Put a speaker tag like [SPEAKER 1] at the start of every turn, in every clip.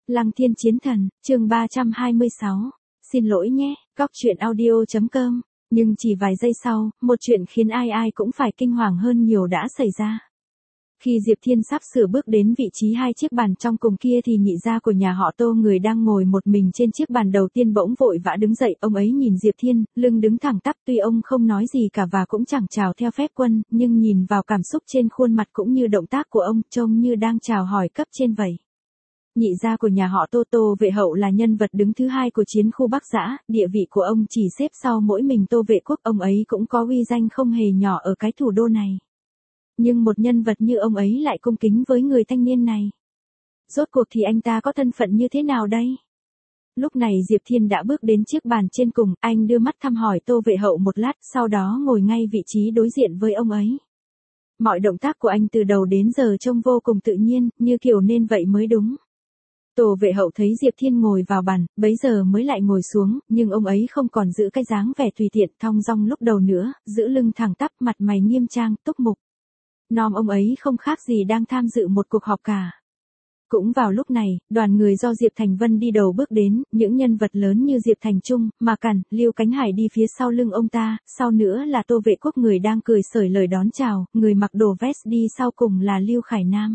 [SPEAKER 1] Lăng Thiên Chiến Thần, chương 326. Xin lỗi nhé, Cóc Truyện Audio.com. Nhưng chỉ vài giây sau, một chuyện khiến ai ai cũng phải kinh hoàng hơn nhiều đã xảy ra. Khi Diệp Thiên sắp sửa bước đến vị trí hai chiếc bàn trong cùng kia thì nhị gia của nhà họ Tô, người đang ngồi một mình trên chiếc bàn đầu tiên, bỗng vội vã đứng dậy. Ông ấy nhìn Diệp Thiên, lưng đứng thẳng tắp, tuy ông không nói gì cả và cũng chẳng chào theo phép quân, nhưng nhìn vào cảm xúc trên khuôn mặt cũng như động tác của ông, trông như đang chào hỏi cấp trên vậy. Nhị gia của nhà họ Tô, Tô Vệ Hậu, là nhân vật đứng thứ hai của chiến khu Bắc Dã, địa vị của ông chỉ xếp sau mỗi mình Tô Vệ Quốc. Ông ấy cũng có uy danh không hề nhỏ ở cái thủ đô này. Nhưng một nhân vật như ông ấy lại cung kính với người thanh niên này. Rốt cuộc thì anh ta có thân phận như thế nào đây? Lúc này Diệp Thiên đã bước đến chiếc bàn trên cùng, anh đưa mắt thăm hỏi Tô Vệ Hậu một lát, sau đó ngồi ngay vị trí đối diện với ông ấy. Mọi động tác của anh từ đầu đến giờ trông vô cùng tự nhiên, như kiểu nên vậy mới đúng. Tô Vệ Hậu thấy Diệp Thiên ngồi vào bàn, bấy giờ mới lại ngồi xuống, nhưng ông ấy không còn giữ cái dáng vẻ tùy tiện thong dong lúc đầu nữa, giữ lưng thẳng tắp, mặt mày nghiêm trang, túc mục. Nom ông ấy không khác gì đang tham dự một cuộc họp cả. Cũng vào lúc này, đoàn người do Diệp Thành Vân đi đầu bước đến, những nhân vật lớn như Diệp Thành Trung, Mà Cẩn, Lưu Cánh Hải đi phía sau lưng ông ta, sau nữa là Tô Vệ Quốc, người đang cười xởi lời đón chào, người mặc đồ vest đi sau cùng là Lưu Khải Nam.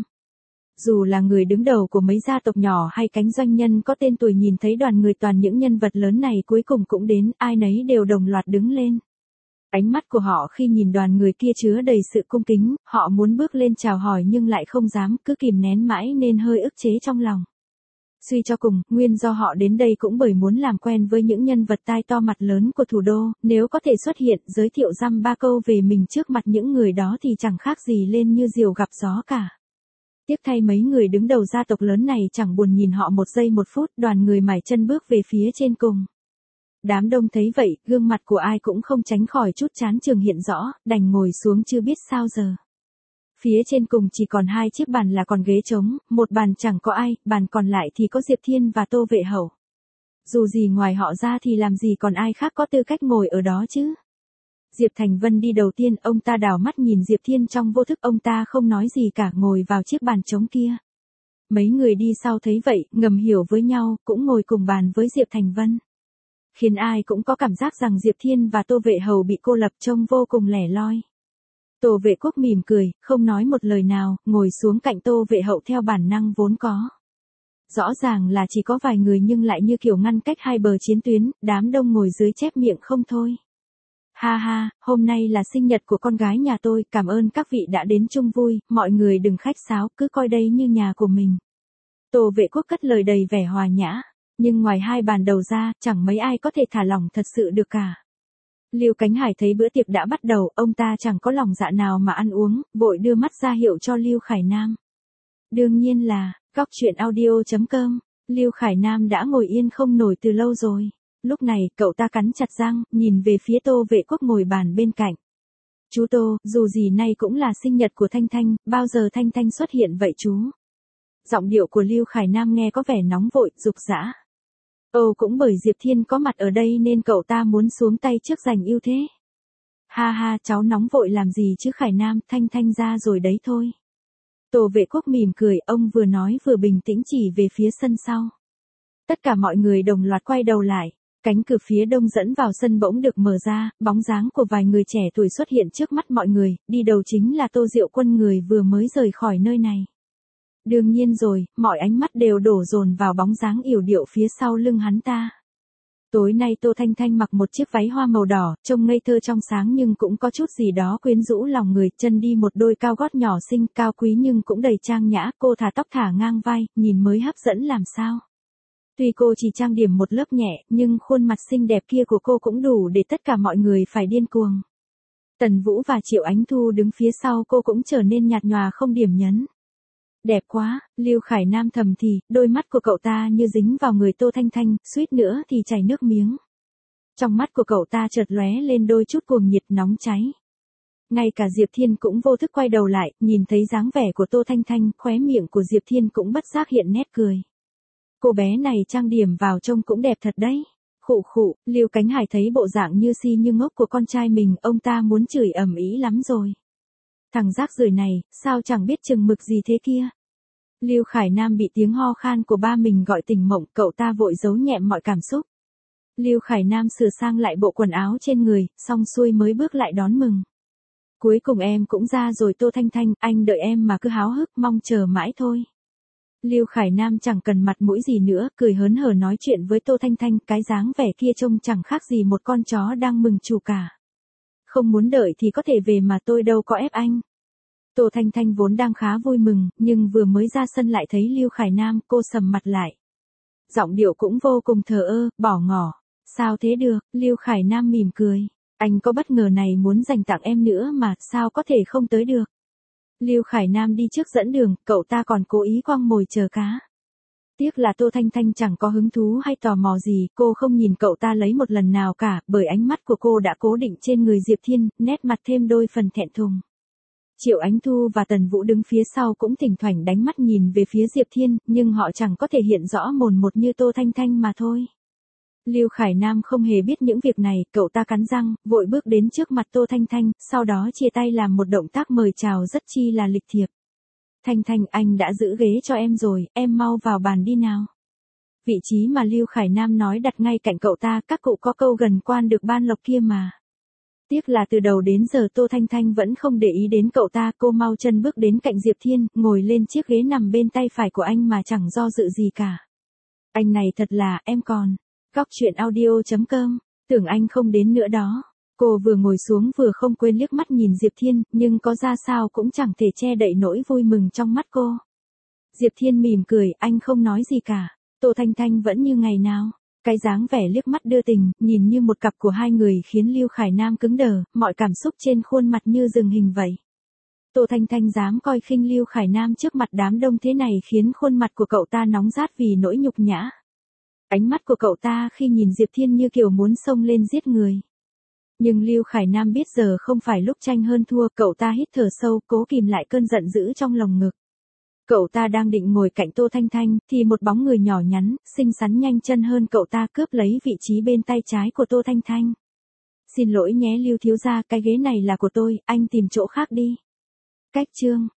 [SPEAKER 1] Dù là người đứng đầu của mấy gia tộc nhỏ hay cánh doanh nhân có tên tuổi, nhìn thấy đoàn người toàn những nhân vật lớn này cuối cùng cũng đến, ai nấy đều đồng loạt đứng lên. Ánh mắt của họ khi nhìn đoàn người kia chứa đầy sự cung kính, họ muốn bước lên chào hỏi nhưng lại không dám, cứ kìm nén mãi nên hơi ức chế trong lòng. Suy cho cùng, nguyên do họ đến đây cũng bởi muốn làm quen với những nhân vật tai to mặt lớn của thủ đô, nếu có thể xuất hiện, giới thiệu dăm ba câu về mình trước mặt những người đó thì chẳng khác gì lên như diều gặp gió cả. Tiếc thay mấy người đứng đầu gia tộc lớn này chẳng buồn nhìn họ một giây một phút, đoàn người mải chân bước về phía trên cùng. Đám đông thấy vậy, gương mặt của ai cũng không tránh khỏi chút chán chường hiện rõ, đành ngồi xuống chưa biết sao giờ. Phía trên cùng chỉ còn hai chiếc bàn là còn ghế trống, một bàn chẳng có ai, bàn còn lại thì có Diệp Thiên và Tô Vệ Hậu. Dù gì ngoài họ ra thì làm gì còn ai khác có tư cách ngồi ở đó chứ. Diệp Thành Vân đi đầu tiên, ông ta đảo mắt nhìn Diệp Thiên trong vô thức, ông ta không nói gì cả, ngồi vào chiếc bàn trống kia. Mấy người đi sau thấy vậy, ngầm hiểu với nhau, cũng ngồi cùng bàn với Diệp Thành Vân. Khiến ai cũng có cảm giác rằng Diệp Thiên và Tô Vệ Hậu bị cô lập, trông vô cùng lẻ loi. Tô Vệ Quốc mỉm cười, không nói một lời nào, ngồi xuống cạnh Tô Vệ Hậu theo bản năng vốn có. Rõ ràng là chỉ có vài người nhưng lại như kiểu ngăn cách hai bờ chiến tuyến, đám đông ngồi dưới chép miệng không thôi. Ha ha, hôm nay là sinh nhật của con gái nhà tôi, cảm ơn các vị đã đến chung vui, mọi người đừng khách sáo, cứ coi đây như nhà của mình. Tô Vệ Quốc cất lời đầy vẻ hòa nhã. Nhưng ngoài hai bàn đầu ra, chẳng mấy ai có thể thả lỏng thật sự được cả. Lưu Cánh Hải thấy bữa tiệc đã bắt đầu, ông ta chẳng có lòng dạ nào mà ăn uống, vội đưa mắt ra hiệu cho Lưu Khải Nam. Đương nhiên là, Cóc Truyện Audio.com, Lưu Khải Nam đã ngồi yên không nổi từ lâu rồi. Lúc này, cậu ta cắn chặt răng, nhìn về phía Tô Vệ Quốc ngồi bàn bên cạnh. Chú Tô, dù gì nay cũng là sinh nhật của Thanh Thanh, bao giờ Thanh Thanh xuất hiện vậy chú? Giọng điệu của Lưu Khải Nam nghe có vẻ nóng vội, rục rã. Cũng bởi Diệp Thiên có mặt ở đây nên cậu ta muốn xuống tay trước giành ưu thế. Ha ha, cháu nóng vội làm gì chứ Khải Nam, Thanh Thanh ra rồi đấy thôi. Tô Vệ Quốc mỉm cười, ông vừa nói vừa bình tĩnh chỉ về phía sân sau. Tất cả mọi người đồng loạt quay đầu lại. Cánh cửa phía đông dẫn vào sân bỗng được mở ra, bóng dáng của vài người trẻ tuổi xuất hiện trước mắt mọi người, đi đầu chính là Tô Diệu Quân, người vừa mới rời khỏi nơi này. Đương nhiên rồi, mọi ánh mắt đều đổ dồn vào bóng dáng yểu điệu phía sau lưng hắn ta. Tối nay Tô Thanh Thanh mặc một chiếc váy hoa màu đỏ, trông ngây thơ trong sáng nhưng cũng có chút gì đó quyến rũ lòng người, chân đi một đôi cao gót nhỏ xinh, cao quý nhưng cũng đầy trang nhã, cô thả tóc thả ngang vai, nhìn mới hấp dẫn làm sao. Tuy cô chỉ trang điểm một lớp nhẹ, nhưng khuôn mặt xinh đẹp kia của cô cũng đủ để tất cả mọi người phải điên cuồng. Tần Vũ và Triệu Ánh Thu đứng phía sau cô cũng trở nên nhạt nhòa không điểm nhấn. Đẹp quá, Lưu Khải Nam thầm thì, đôi mắt của cậu ta như dính vào người Tô Thanh Thanh, suýt nữa thì chảy nước miếng. Trong mắt của cậu ta chợt lóe lên đôi chút cuồng nhiệt nóng cháy. Ngay cả Diệp Thiên cũng vô thức quay đầu lại, nhìn thấy dáng vẻ của Tô Thanh Thanh, khóe miệng của Diệp Thiên cũng bất giác hiện nét cười. Cô bé này trang điểm vào trông cũng đẹp thật đấy. Khụ khụ, Lưu Cánh Hải thấy bộ dạng như si như ngốc của con trai mình, ông ta muốn chửi ầm ĩ lắm rồi. Thằng rác rưởi này, sao chẳng biết chừng mực gì thế kia. Lưu Khải Nam bị tiếng ho khan của ba mình gọi tỉnh mộng, cậu ta vội giấu nhẹm mọi cảm xúc. Lưu Khải Nam sửa sang lại bộ quần áo trên người, xong xuôi mới bước lại đón mừng. Cuối cùng em cũng ra rồi Tô Thanh Thanh, anh đợi em mà cứ háo hức mong chờ mãi thôi. Lưu Khải Nam chẳng cần mặt mũi gì nữa, cười hớn hở nói chuyện với Tô Thanh Thanh, cái dáng vẻ kia trông chẳng khác gì một con chó đang mừng chủ cả. Không muốn đợi thì có thể về mà tôi đâu có ép anh. Tô Thanh Thanh vốn đang khá vui mừng, nhưng vừa mới ra sân lại thấy Lưu Khải Nam, cô sầm mặt lại. Giọng điệu cũng vô cùng thờ ơ, bỏ ngỏ. Sao thế được, Lưu Khải Nam mỉm cười. Anh có bất ngờ này muốn dành tặng em nữa mà, sao có thể không tới được. Lưu Khải Nam đi trước dẫn đường, cậu ta còn cố ý quăng mồi chờ cá. Tiếc là Tô Thanh Thanh chẳng có hứng thú hay tò mò gì, cô không nhìn cậu ta lấy một lần nào cả, bởi ánh mắt của cô đã cố định trên người Diệp Thiên, nét mặt thêm đôi phần thẹn thùng. Triệu Ánh Thu và Tần Vũ đứng phía sau cũng thỉnh thoảng đánh mắt nhìn về phía Diệp Thiên, nhưng họ chẳng có thể hiện rõ mồn một như Tô Thanh Thanh mà thôi. Lưu Khải Nam không hề biết những việc này, cậu ta cắn răng, vội bước đến trước mặt Tô Thanh Thanh, sau đó chia tay làm một động tác mời chào rất chi là lịch thiệp. Thanh Thanh, anh đã giữ ghế cho em rồi, em mau vào bàn đi nào. Vị trí mà Lưu Khải Nam nói đặt ngay cạnh cậu ta, các cụ có câu gần quan được ban lộc kia mà. Tiếc là từ đầu đến giờ Tô Thanh Thanh vẫn không để ý đến cậu ta, cô mau chân bước đến cạnh Diệp Thiên, ngồi lên chiếc ghế nằm bên tay phải của anh mà chẳng do dự gì cả. Anh này thật là, em còn. Góc truyện audio.com, tưởng anh không đến nữa đó. Cô vừa ngồi xuống vừa không quên liếc mắt nhìn Diệp Thiên, nhưng có ra sao cũng chẳng thể che đậy nỗi vui mừng trong mắt cô. Diệp Thiên mỉm cười, anh không nói gì cả. Tô Thanh Thanh vẫn như ngày nào. Cái dáng vẻ liếc mắt đưa tình, nhìn như một cặp của hai người khiến Lưu Khải Nam cứng đờ, mọi cảm xúc trên khuôn mặt như dừng hình vậy. Tô Thanh Thanh dám coi khinh Lưu Khải Nam trước mặt đám đông thế này khiến khuôn mặt của cậu ta nóng rát vì nỗi nhục nhã. Ánh mắt của cậu ta khi nhìn Diệp Thiên như kiểu muốn xông lên giết người. Nhưng Lưu Khải Nam biết giờ không phải lúc tranh hơn thua, cậu ta hít thở sâu, cố kìm lại cơn giận dữ trong lồng ngực. Cậu ta đang định ngồi cạnh Tô Thanh Thanh, thì một bóng người nhỏ nhắn, xinh xắn nhanh chân hơn cậu ta cướp lấy vị trí bên tay trái của Tô Thanh Thanh. Xin lỗi nhé Lưu thiếu gia, cái ghế này là của tôi, anh tìm chỗ khác đi. Cách chương.